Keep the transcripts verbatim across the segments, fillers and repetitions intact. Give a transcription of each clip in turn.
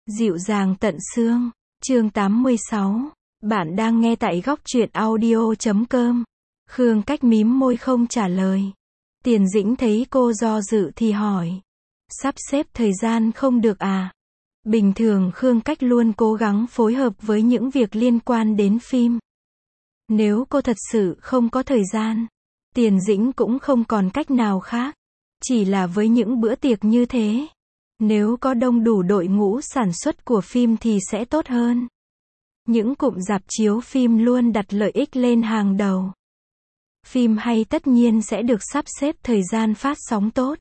Dịu dàng tận xương. Chương tám mươi sáu. Bạn đang nghe tại góc truyện audio chấm com. Khương Cách mím môi không trả lời. Tiền Dĩnh thấy cô do dự thì hỏi. Sắp xếp thời gian không được à? Bình thường Khương Cách luôn cố gắng phối hợp với những việc liên quan đến phim. Nếu cô thật sự không có thời gian, Tiền Dĩnh cũng không còn cách nào khác. Chỉ là với những bữa tiệc như thế, nếu có đông đủ đội ngũ sản xuất của phim thì sẽ tốt hơn. Những cụm rạp chiếu phim luôn đặt lợi ích lên hàng đầu. Phim hay tất nhiên sẽ được sắp xếp thời gian phát sóng tốt.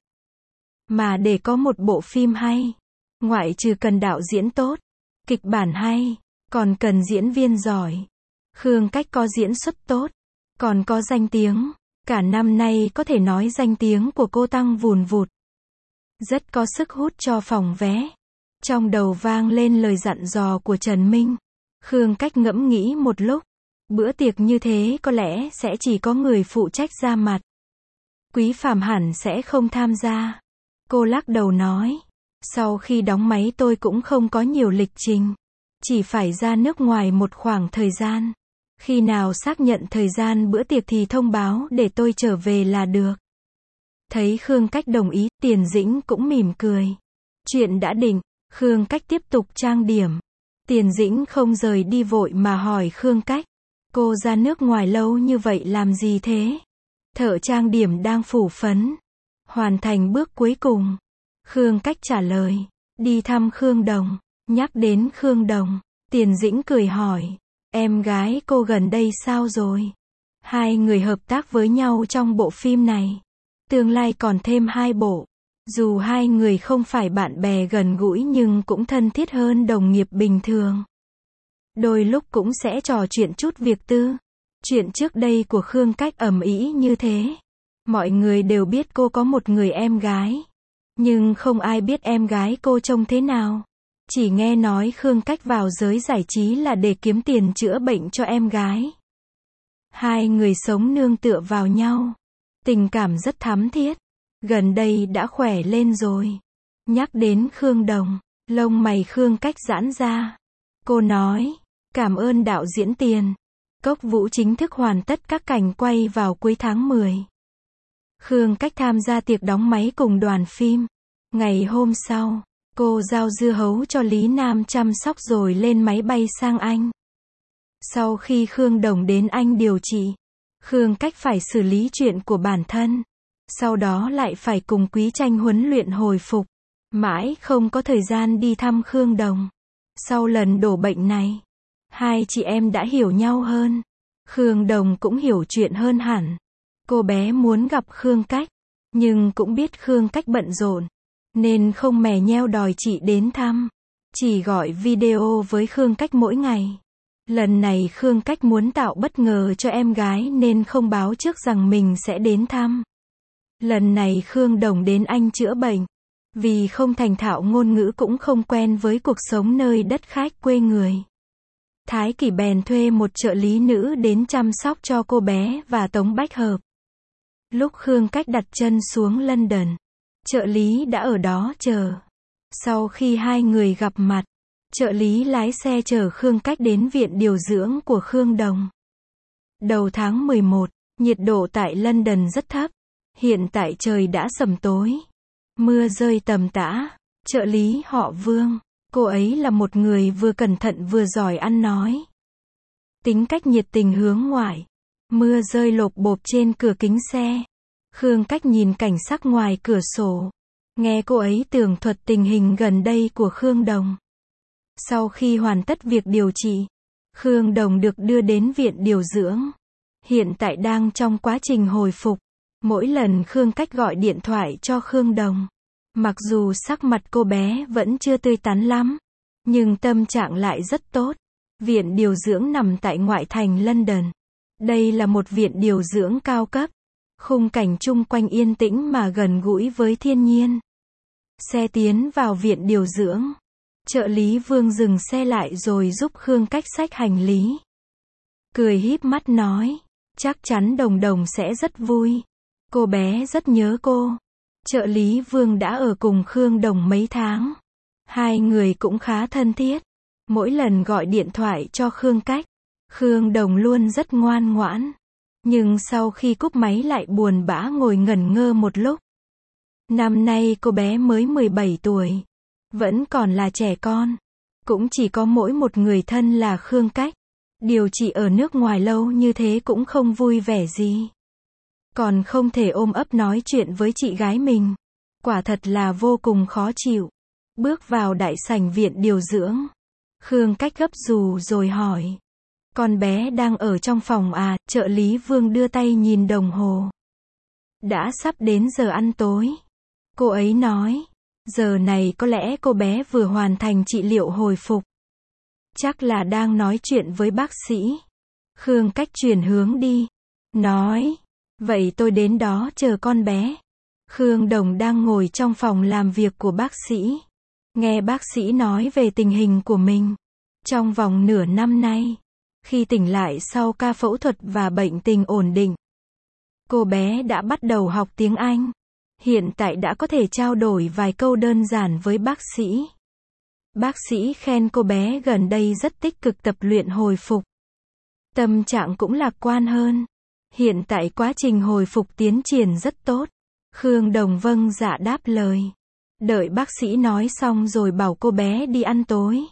Mà để có một bộ phim hay, ngoại trừ cần đạo diễn tốt, kịch bản hay, còn cần diễn viên giỏi. Khương Cách có diễn xuất tốt, còn có danh tiếng. Cả năm nay có thể nói danh tiếng của cô tăng vùn vụt. Rất có sức hút cho phòng vé. Trong đầu vang lên lời dặn dò của Trần Minh. Khương Cách ngẫm nghĩ một lúc. Bữa tiệc như thế có lẽ sẽ chỉ có người phụ trách ra mặt. Quý Phàm hẳn sẽ không tham gia. Cô lắc đầu nói. Sau khi đóng máy tôi cũng không có nhiều lịch trình. Chỉ phải ra nước ngoài một khoảng thời gian. Khi nào xác nhận thời gian bữa tiệc thì thông báo để tôi trở về là được. Thấy Khương Cách đồng ý, Tiền Dĩnh cũng mỉm cười. Chuyện đã định, Khương Cách tiếp tục trang điểm. Tiền Dĩnh không rời đi vội mà hỏi Khương Cách. Cô ra nước ngoài lâu như vậy làm gì thế? Thợ trang điểm đang phủ phấn. Hoàn thành bước cuối cùng. Khương Cách trả lời. Đi thăm Khương Đồng. Nhắc đến Khương Đồng, Tiền Dĩnh cười hỏi. Em gái cô gần đây sao rồi? Hai người hợp tác với nhau trong bộ phim này. Tương lai còn thêm hai bộ. Dù hai người không phải bạn bè gần gũi nhưng cũng thân thiết hơn đồng nghiệp bình thường. Đôi lúc cũng sẽ trò chuyện chút việc tư. Chuyện trước đây của Khương Cách ầm ĩ như thế. Mọi người đều biết cô có một người em gái. Nhưng không ai biết em gái cô trông thế nào. Chỉ nghe nói Khương Cách vào giới giải trí là để kiếm tiền chữa bệnh cho em gái. Hai người sống nương tựa vào nhau. Tình cảm rất thắm thiết. Gần đây đã khỏe lên rồi. Nhắc đến Khương Đồng, lông mày Khương Cách giãn ra. Cô nói, cảm ơn đạo diễn Tiền. Cốc Vũ chính thức hoàn tất các cảnh quay vào cuối tháng mười. Khương Cách tham gia tiệc đóng máy cùng đoàn phim. Ngày hôm sau, cô giao dưa hấu cho Lý Nam chăm sóc rồi lên máy bay sang Anh. Sau khi Khương Đồng đến Anh điều trị, Khương Cách phải xử lý chuyện của bản thân. Sau đó lại phải cùng Quý Tranh huấn luyện hồi phục. Mãi không có thời gian đi thăm Khương Đồng. Sau lần đổ bệnh này, hai chị em đã hiểu nhau hơn. Khương Đồng cũng hiểu chuyện hơn hẳn. Cô bé muốn gặp Khương Cách, nhưng cũng biết Khương Cách bận rộn, nên không mè nheo đòi chị đến thăm. Chỉ gọi video với Khương Cách mỗi ngày. Lần này Khương Cách muốn tạo bất ngờ cho em gái nên không báo trước rằng mình sẽ đến thăm. Lần này Khương Đồng đến Anh chữa bệnh. Vì không thành thạo ngôn ngữ cũng không quen với cuộc sống nơi đất khách quê người. Thái Kỳ bèn thuê một trợ lý nữ đến chăm sóc cho cô bé và Tống Bách Hợp. Lúc Khương Cách đặt chân xuống London, trợ lý đã ở đó chờ. Sau khi hai người gặp mặt, trợ lý lái xe chở Khương Cách đến viện điều dưỡng của Khương Đồng. Đầu tháng mười một, nhiệt độ tại London rất thấp. Hiện tại trời đã sầm tối. Mưa rơi tầm tã. Trợ lý họ Vương, cô ấy là một người vừa cẩn thận vừa giỏi ăn nói. Tính cách nhiệt tình hướng ngoại. Mưa rơi lộp bộp trên cửa kính xe. Khương Cách nhìn cảnh sắc ngoài cửa sổ. Nghe cô ấy tường thuật tình hình gần đây của Khương Đồng. Sau khi hoàn tất việc điều trị, Khương Đồng được đưa đến viện điều dưỡng. Hiện tại đang trong quá trình hồi phục. Mỗi lần Khương Cách gọi điện thoại cho Khương Đồng, mặc dù sắc mặt cô bé vẫn chưa tươi tắn lắm, nhưng tâm trạng lại rất tốt. Viện điều dưỡng nằm tại ngoại thành London. Đây là một viện điều dưỡng cao cấp. Khung cảnh chung quanh yên tĩnh mà gần gũi với thiên nhiên. Xe tiến vào viện điều dưỡng. Trợ lý Vương dừng xe lại rồi giúp Khương Cách xách hành lý. Cười híp mắt nói, chắc chắn Đồng Đồng sẽ rất vui. Cô bé rất nhớ cô. Trợ lý Vương đã ở cùng Khương Đồng mấy tháng. Hai người cũng khá thân thiết. Mỗi lần gọi điện thoại cho Khương Cách, Khương Đồng luôn rất ngoan ngoãn. Nhưng sau khi cúp máy lại buồn bã ngồi ngẩn ngơ một lúc. Năm nay cô bé mới mười bảy tuổi. Vẫn còn là trẻ con. Cũng chỉ có mỗi một người thân là Khương Cách. Điều trị ở nước ngoài lâu như thế cũng không vui vẻ gì. Còn không thể ôm ấp nói chuyện với chị gái mình. Quả thật là vô cùng khó chịu. Bước vào đại sảnh viện điều dưỡng. Khương Cách gấp dù rồi hỏi. Con bé đang ở trong phòng à? Trợ lý Vương đưa tay nhìn đồng hồ. Đã sắp đến giờ ăn tối. Cô ấy nói. Giờ này có lẽ cô bé vừa hoàn thành trị liệu hồi phục. Chắc là đang nói chuyện với bác sĩ. Khương Cách chuyển hướng đi. Nói. Vậy tôi đến đó chờ con bé. Khương Đồng đang ngồi trong phòng làm việc của bác sĩ. Nghe bác sĩ nói về tình hình của mình. Trong vòng nửa năm nay. Khi tỉnh lại sau ca phẫu thuật và bệnh tình ổn định. Cô bé đã bắt đầu học tiếng Anh. Hiện tại đã có thể trao đổi vài câu đơn giản với bác sĩ. Bác sĩ khen cô bé gần đây rất tích cực tập luyện hồi phục. Tâm trạng cũng lạc quan hơn. Hiện tại quá trình hồi phục tiến triển rất tốt. Khương Đồng vâng dạ đáp lời. Đợi bác sĩ nói xong rồi bảo cô bé đi ăn tối.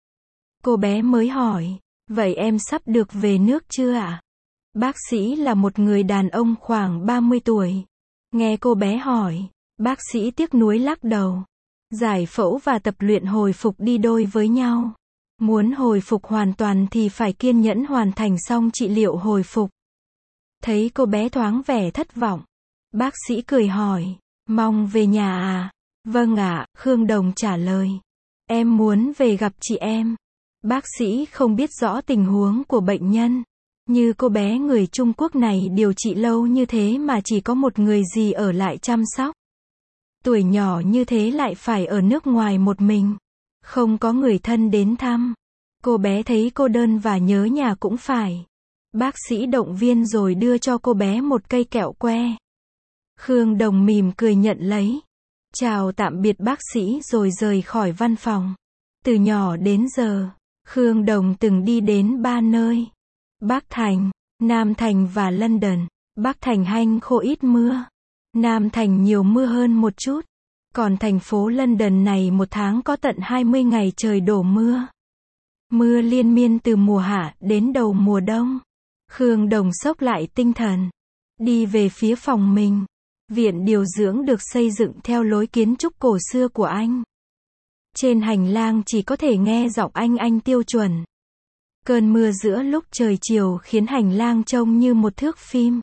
Cô bé mới hỏi. Vậy em sắp được về nước chưa ạ? Bác sĩ là một người đàn ông khoảng ba mươi tuổi. Nghe cô bé hỏi. Bác sĩ tiếc nuối lắc đầu. Giải phẫu và tập luyện hồi phục đi đôi với nhau. Muốn hồi phục hoàn toàn thì phải kiên nhẫn hoàn thành xong trị liệu hồi phục. Thấy cô bé thoáng vẻ thất vọng. Bác sĩ cười hỏi. Mong về nhà à? Vâng ạ, Khương Đồng trả lời. Em muốn về gặp chị em. Bác sĩ không biết rõ tình huống của bệnh nhân. Như cô bé người Trung Quốc này điều trị lâu như thế mà chỉ có một người dì ở lại chăm sóc. Tuổi nhỏ như thế lại phải ở nước ngoài một mình. Không có người thân đến thăm. Cô bé thấy cô đơn và nhớ nhà cũng phải. Bác sĩ động viên rồi đưa cho cô bé một cây kẹo que. Khương Đồng mỉm cười nhận lấy. Chào tạm biệt bác sĩ rồi rời khỏi văn phòng. Từ nhỏ đến giờ, Khương Đồng từng đi đến ba nơi. Bắc Thành, Nam Thành và London. Bắc Thành hanh khô ít mưa. Nam Thành nhiều mưa hơn một chút. Còn thành phố London này một tháng có tận hai mươi ngày trời đổ mưa. Mưa liên miên từ mùa hạ đến đầu mùa đông. Khương Đồng xốc lại tinh thần. Đi về phía phòng mình. Viện điều dưỡng được xây dựng theo lối kiến trúc cổ xưa của Anh. Trên hành lang chỉ có thể nghe giọng Anh Anh tiêu chuẩn. Cơn mưa giữa lúc trời chiều khiến hành lang trông như một thước phim.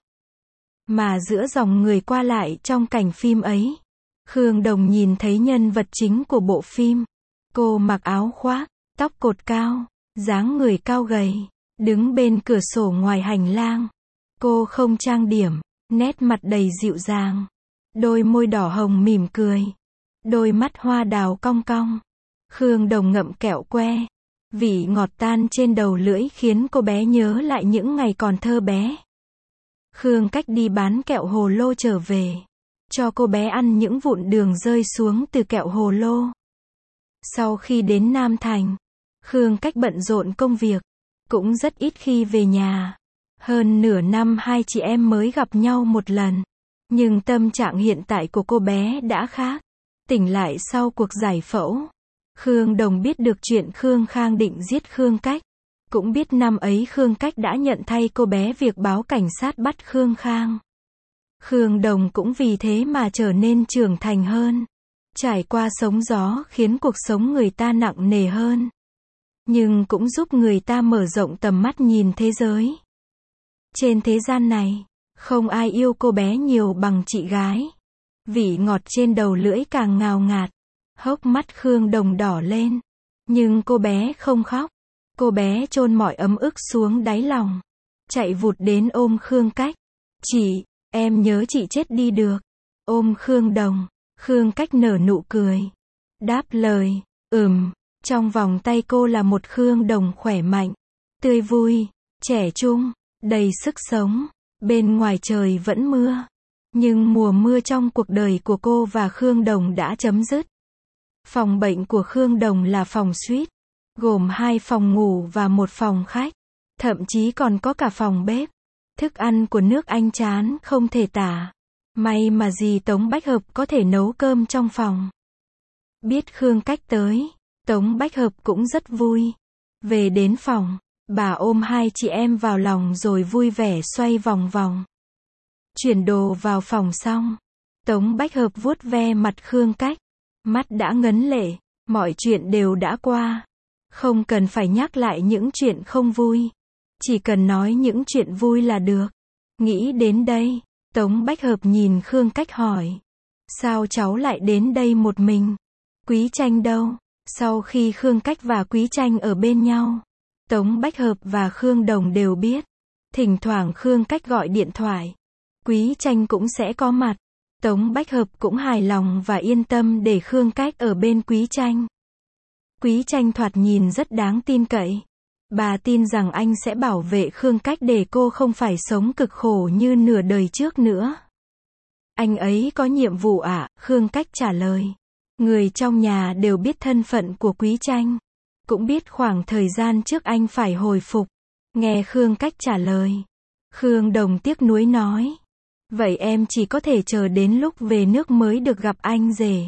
Mà giữa dòng người qua lại trong cảnh phim ấy, Khương Đồng nhìn thấy nhân vật chính của bộ phim. Cô mặc áo khoác, tóc cột cao, dáng người cao gầy, đứng bên cửa sổ ngoài hành lang. Cô không trang điểm, nét mặt đầy dịu dàng. Đôi môi đỏ hồng mỉm cười. Đôi mắt hoa đào cong cong. Khương Đồng ngậm kẹo que. Vị ngọt tan trên đầu lưỡi khiến cô bé nhớ lại những ngày còn thơ bé. Khương Cách đi bán kẹo hồ lô trở về. Cho cô bé ăn những vụn đường rơi xuống từ kẹo hồ lô. Sau khi đến Nam Thành, Khương Cách bận rộn công việc. Cũng rất ít khi về nhà. Hơn nửa năm hai chị em mới gặp nhau một lần. Nhưng tâm trạng hiện tại của cô bé đã khác. Tỉnh lại sau cuộc giải phẫu. Khương Đồng biết được chuyện Khương Khang định giết Khương Cách. Cũng biết năm ấy Khương Cách đã nhận thay cô bé việc báo cảnh sát bắt Khương Khang. Khương Đồng cũng vì thế mà trở nên trưởng thành hơn. Trải qua sóng gió khiến cuộc sống người ta nặng nề hơn. Nhưng cũng giúp người ta mở rộng tầm mắt nhìn thế giới. Trên thế gian này, không ai yêu cô bé nhiều bằng chị gái. Vị ngọt trên đầu lưỡi càng ngào ngạt. Hốc mắt Khương Đồng đỏ lên. Nhưng cô bé không khóc. Cô bé chôn mọi ấm ức xuống đáy lòng. Chạy vụt đến ôm Khương Cách. Chị, em nhớ chị chết đi được. Ôm Khương Đồng. Khương Cách nở nụ cười. Đáp lời, ừm. Trong vòng tay cô là một Khương Đồng khỏe mạnh. Tươi vui, trẻ trung, đầy sức sống. Bên ngoài trời vẫn mưa. Nhưng mùa mưa trong cuộc đời của cô và Khương Đồng đã chấm dứt. Phòng bệnh của Khương Đồng là phòng suite, gồm hai phòng ngủ và một phòng khách, thậm chí còn có cả phòng bếp. Thức ăn của nước Anh chán không thể tả. May mà dì Tống Bách Hợp có thể nấu cơm trong phòng. Biết Khương Cách tới, Tống Bách Hợp cũng rất vui. Về đến phòng, bà ôm hai chị em vào lòng rồi vui vẻ xoay vòng vòng. Chuyển đồ vào phòng xong, Tống Bách Hợp vuốt ve mặt Khương Cách. Mắt đã ngấn lệ, mọi chuyện đều đã qua. Không cần phải nhắc lại những chuyện không vui. Chỉ cần nói những chuyện vui là được. Nghĩ đến đây, Tống Bách Hợp nhìn Khương Cách hỏi. Sao cháu lại đến đây một mình? Quý Tranh đâu? Sau khi Khương Cách và Quý Tranh ở bên nhau, Tống Bách Hợp và Khương Đồng đều biết. Thỉnh thoảng Khương Cách gọi điện thoại, Quý Tranh cũng sẽ có mặt. Tống Bách Hợp cũng hài lòng và yên tâm để Khương Cách ở bên Quý Tranh. Quý Tranh thoạt nhìn rất đáng tin cậy. Bà tin rằng anh sẽ bảo vệ Khương Cách để cô không phải sống cực khổ như nửa đời trước nữa. Anh ấy có nhiệm vụ ạ, à? Khương Cách trả lời. Người trong nhà đều biết thân phận của Quý Tranh. Cũng biết khoảng thời gian trước anh phải hồi phục. Nghe Khương Cách trả lời, Khương Đồng tiếc nuối nói. Vậy em chỉ có thể chờ đến lúc về nước mới được gặp anh rể.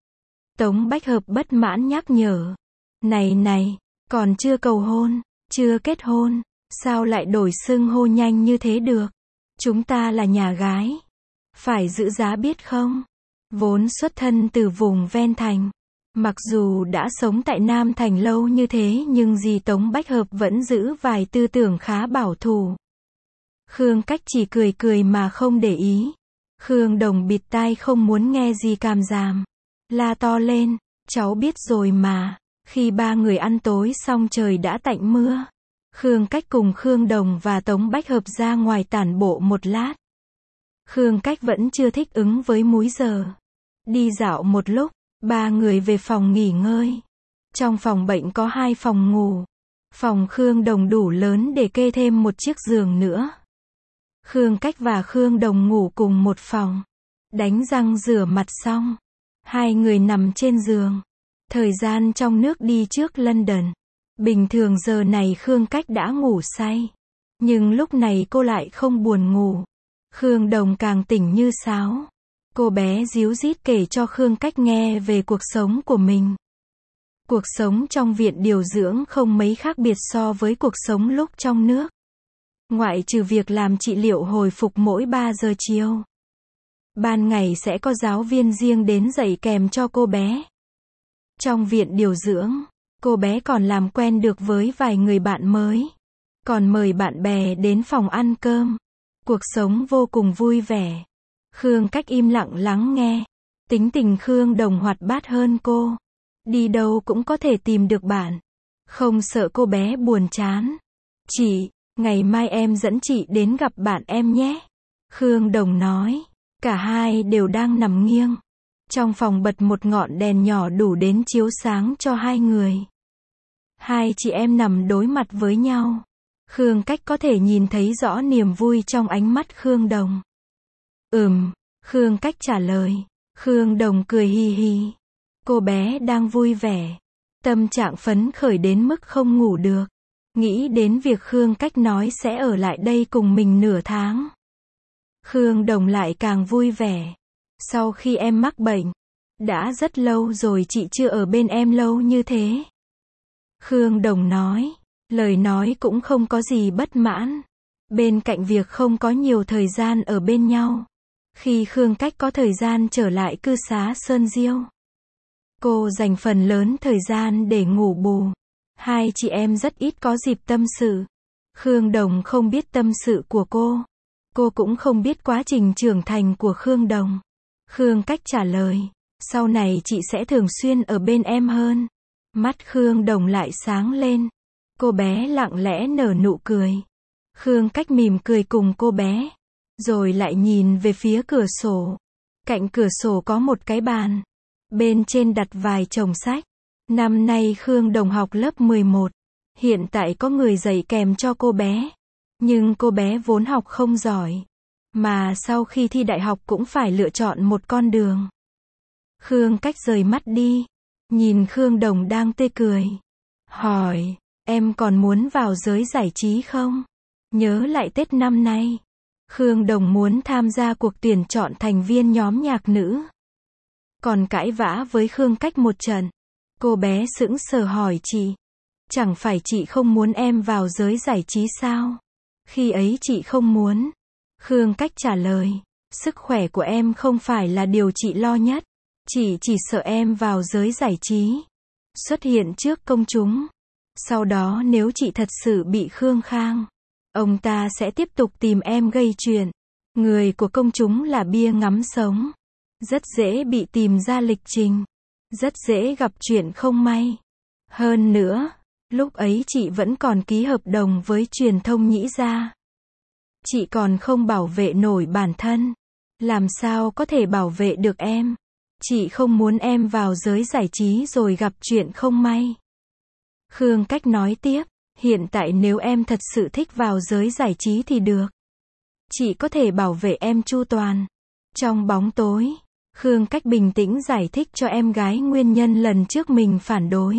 Tống Bách Hợp bất mãn nhắc nhở. Này này, còn chưa cầu hôn, chưa kết hôn, sao lại đổi xưng hô nhanh như thế được? Chúng ta là nhà gái. Phải giữ giá biết không? Vốn xuất thân từ vùng ven thành. Mặc dù đã sống tại Nam Thành lâu như thế nhưng dì Tống Bách Hợp vẫn giữ vài tư tưởng khá bảo thủ. Khương Cách chỉ cười cười mà không để ý. Khương Đồng bịt tai không muốn nghe gì càm ràm. La to lên, cháu biết rồi mà. Khi ba người ăn tối xong trời đã tạnh mưa. Khương Cách cùng Khương Đồng và Tống Bách Hợp ra ngoài tản bộ một lát. Khương Cách vẫn chưa thích ứng với múi giờ. Đi dạo một lúc, ba người về phòng nghỉ ngơi. Trong phòng bệnh có hai phòng ngủ. Phòng Khương Đồng đủ lớn để kê thêm một chiếc giường nữa. Khương Cách và Khương Đồng ngủ cùng một phòng. Đánh răng rửa mặt xong, hai người nằm trên giường. Thời gian trong nước đi trước London. Bình thường giờ này Khương Cách đã ngủ say. Nhưng lúc này cô lại không buồn ngủ. Khương Đồng càng tỉnh như sáo. Cô bé díu dít kể cho Khương Cách nghe về cuộc sống của mình. Cuộc sống trong viện điều dưỡng không mấy khác biệt so với cuộc sống lúc trong nước. Ngoại trừ việc làm trị liệu hồi phục mỗi ba giờ chiều. Ban ngày sẽ có giáo viên riêng đến dạy kèm cho cô bé. Trong viện điều dưỡng, cô bé còn làm quen được với vài người bạn mới. Còn mời bạn bè đến phòng ăn cơm. Cuộc sống vô cùng vui vẻ. Khương Cách im lặng lắng nghe. Tính tình Khương Đồng hoạt bát hơn cô. Đi đâu cũng có thể tìm được bạn. Không sợ cô bé buồn chán. Chị, ngày mai em dẫn chị đến gặp bạn em nhé. Khương Đồng nói. Cả hai đều đang nằm nghiêng. Trong phòng bật một ngọn đèn nhỏ đủ đến chiếu sáng cho hai người. Hai chị em nằm đối mặt với nhau. Khương Cách có thể nhìn thấy rõ niềm vui trong ánh mắt Khương Đồng. Ừm, Khương Cách trả lời. Khương Đồng cười hì hì. Cô bé đang vui vẻ. Tâm trạng phấn khởi đến mức không ngủ được. Nghĩ đến việc Khương Cách nói sẽ ở lại đây cùng mình nửa tháng. Khương Đồng lại càng vui vẻ. Sau khi em mắc bệnh, đã rất lâu rồi chị chưa ở bên em lâu như thế. Khương Đồng nói. Lời nói cũng không có gì bất mãn. Bên cạnh việc không có nhiều thời gian ở bên nhau. Khi Khương Cách có thời gian trở lại cư xá Sơn Diêu, cô dành phần lớn thời gian để ngủ bù. Hai chị em rất ít có dịp tâm sự. Khương Đồng không biết tâm sự của cô. Cô cũng không biết quá trình trưởng thành của Khương Đồng. Khương Cách trả lời. Sau này chị sẽ thường xuyên ở bên em hơn. Mắt Khương Đồng lại sáng lên. Cô bé lặng lẽ nở nụ cười. Khương Cách mỉm cười cùng cô bé. Rồi lại nhìn về phía cửa sổ. Cạnh cửa sổ có một cái bàn. Bên trên đặt vài chồng sách. Năm nay Khương Đồng học lớp mười một. Hiện tại có người dạy kèm cho cô bé. Nhưng cô bé vốn học không giỏi. Mà sau khi thi đại học cũng phải lựa chọn một con đường. Khương Cách rời mắt đi. nhìn Khương Đồng đang tươi cười. Hỏi, em còn muốn vào giới giải trí không? Nhớ lại Tết năm nay, Khương Đồng muốn tham gia cuộc tuyển chọn thành viên nhóm nhạc nữ. Còn cãi vã với Khương Cách một trận. Cô bé sững sờ hỏi chị. Chẳng phải chị không muốn em vào giới giải trí sao? Khi ấy chị không muốn. Khương Cách trả lời. Sức khỏe của em không phải là điều chị lo nhất. Chị chỉ sợ em vào giới giải trí, xuất hiện trước công chúng. Sau đó nếu chị thật sự bị Khương Khang, ông ta sẽ tiếp tục tìm em gây chuyện. Người của công chúng là bia ngắm sống. Rất dễ bị tìm ra lịch trình. Rất dễ gặp chuyện không may. Hơn nữa, lúc ấy chị vẫn còn ký hợp đồng với truyền thông Nhĩ Gia. Chị còn không bảo vệ nổi bản thân. Làm sao có thể bảo vệ được em? Chị không muốn em vào giới giải trí rồi gặp chuyện không may. Khương Cách nói tiếp, hiện tại nếu em thật sự thích vào giới giải trí thì được. Chị có thể bảo vệ em chu toàn. Trong bóng tối, Khương Cách bình tĩnh giải thích cho em gái nguyên nhân lần trước mình phản đối.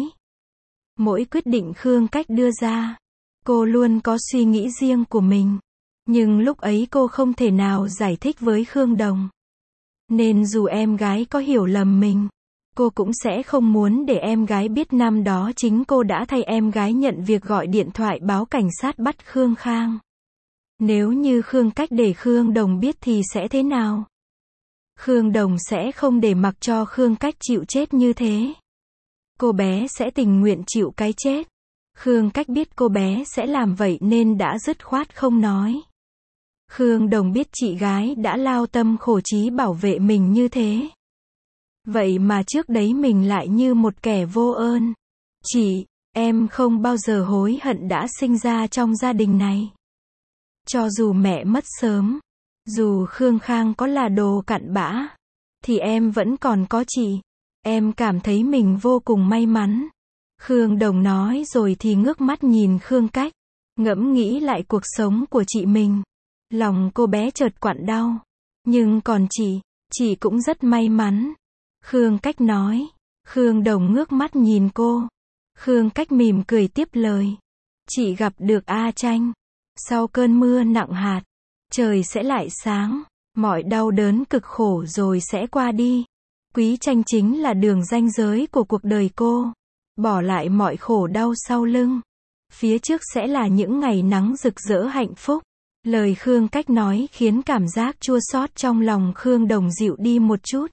Mỗi quyết định Khương Cách đưa ra, cô luôn có suy nghĩ riêng của mình. Nhưng lúc ấy cô không thể nào giải thích với Khương Đồng. Nên dù em gái có hiểu lầm mình, cô cũng sẽ không muốn để em gái biết năm đó chính cô đã thay em gái nhận việc gọi điện thoại báo cảnh sát bắt Khương Khang. Nếu như Khương Cách để Khương Đồng biết thì sẽ thế nào? Khương Đồng sẽ không để mặc cho Khương Cách chịu chết như thế. Cô bé sẽ tình nguyện chịu cái chết. Khương Cách biết cô bé sẽ làm vậy nên đã dứt khoát không nói. Khương Đồng biết chị gái đã lao tâm khổ trí bảo vệ mình như thế. Vậy mà trước đấy mình lại như một kẻ vô ơn. Chị, em không bao giờ hối hận đã sinh ra trong gia đình này. Cho dù mẹ mất sớm, dù Khương Khang có là đồ cặn bã, thì em vẫn còn có chị. Em cảm thấy mình vô cùng may mắn. Khương Đồng nói rồi thì ngước mắt nhìn Khương Cách, ngẫm nghĩ lại cuộc sống của chị mình. Lòng cô bé chợt quặn đau. Nhưng còn chị, chị cũng rất may mắn. Khương Cách nói. Khương Đồng ngước mắt nhìn cô. Khương Cách mỉm cười tiếp lời. Chị gặp được A Tranh. Sau cơn mưa nặng hạt, trời sẽ lại sáng. Mọi đau đớn cực khổ rồi sẽ qua đi. Quý Tranh chính là đường ranh giới của cuộc đời cô. Bỏ lại mọi khổ đau sau lưng. Phía trước sẽ là những ngày nắng rực rỡ hạnh phúc. Lời Khương Cách nói khiến cảm giác chua xót trong lòng Khương Đồng dịu đi một chút.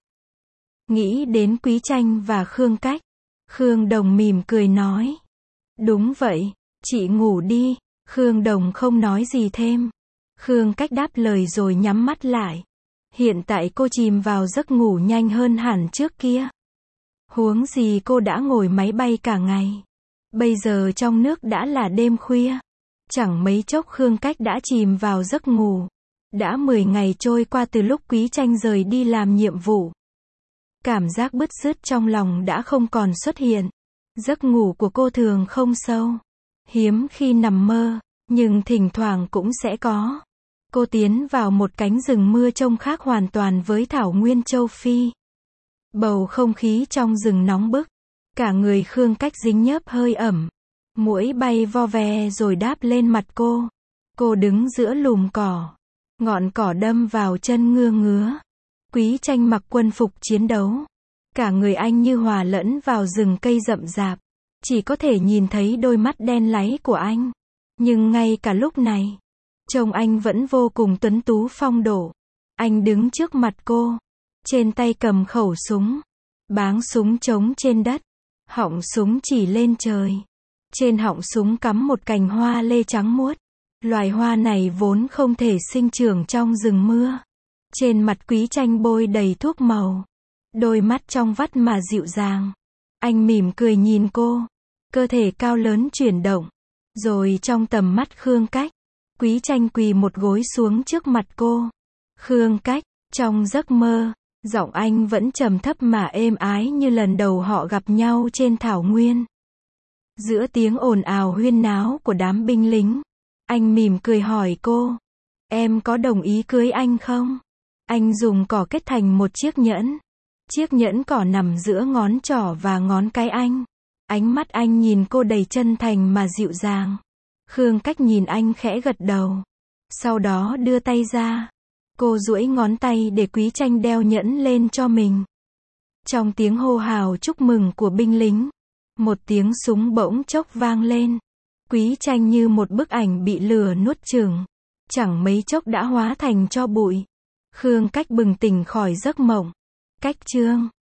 Nghĩ đến Quý Tranh và Khương Cách, Khương Đồng mỉm cười nói. Đúng vậy, chị ngủ đi. Khương Đồng không nói gì thêm. Khương Cách đáp lời rồi nhắm mắt lại. Hiện tại cô chìm vào giấc ngủ nhanh hơn hẳn trước kia. Huống gì cô đã ngồi máy bay cả ngày. Bây giờ trong nước đã là đêm khuya. Chẳng mấy chốc Khương Cách đã chìm vào giấc ngủ. Đã mười ngày trôi qua từ lúc Quý Tranh rời đi làm nhiệm vụ. Cảm giác bứt rứt trong lòng đã không còn xuất hiện. Giấc ngủ của cô thường không sâu. Hiếm khi nằm mơ, nhưng thỉnh thoảng cũng sẽ có. Cô tiến vào một cánh rừng mưa trông khác hoàn toàn với thảo nguyên châu Phi. Bầu không khí trong rừng nóng bức. Cả người Khương Cách dính nhớp hơi ẩm. Muỗi bay vo ve rồi đáp lên mặt cô. Cô đứng giữa lùm cỏ. Ngọn cỏ đâm vào chân ngưa ngứa. Quý Tranh mặc quân phục chiến đấu. Cả người anh như hòa lẫn vào rừng cây rậm rạp. Chỉ có thể nhìn thấy đôi mắt đen láy của anh. Nhưng ngay cả lúc này, trông anh vẫn vô cùng tuấn tú phong độ. Anh đứng trước mặt cô. Trên tay cầm khẩu súng. Báng súng trống trên đất. Họng súng chỉ lên trời. Trên họng súng cắm một cành hoa lê trắng muốt. Loài hoa này vốn không thể sinh trưởng trong rừng mưa. Trên mặt Quý Tranh bôi đầy thuốc màu. Đôi mắt trong vắt mà dịu dàng. Anh mỉm cười nhìn cô. Cơ thể cao lớn chuyển động. Rồi trong tầm mắt Khương Cách, Quý Tranh quỳ một gối xuống trước mặt cô. Khương Cách, trong giấc mơ, giọng anh vẫn trầm thấp mà êm ái như lần đầu họ gặp nhau trên thảo nguyên. Giữa tiếng ồn ào huyên náo của đám binh lính, anh mỉm cười hỏi cô. Em có đồng ý cưới anh không? Anh dùng cỏ kết thành một chiếc nhẫn. Chiếc nhẫn cỏ nằm giữa ngón trỏ và ngón cái anh. Ánh mắt anh nhìn cô đầy chân thành mà dịu dàng. Khương Cách nhìn anh khẽ gật đầu. Sau đó đưa tay ra. Cô duỗi ngón tay để Quý Tranh đeo nhẫn lên cho mình. Trong tiếng hô hào chúc mừng của binh lính, một tiếng súng bỗng chốc vang lên. Quý Tranh như một bức ảnh bị lửa nuốt chửng, chẳng mấy chốc đã hóa thành tro bụi. Khương Cách bừng tỉnh khỏi giấc mộng. Cách chương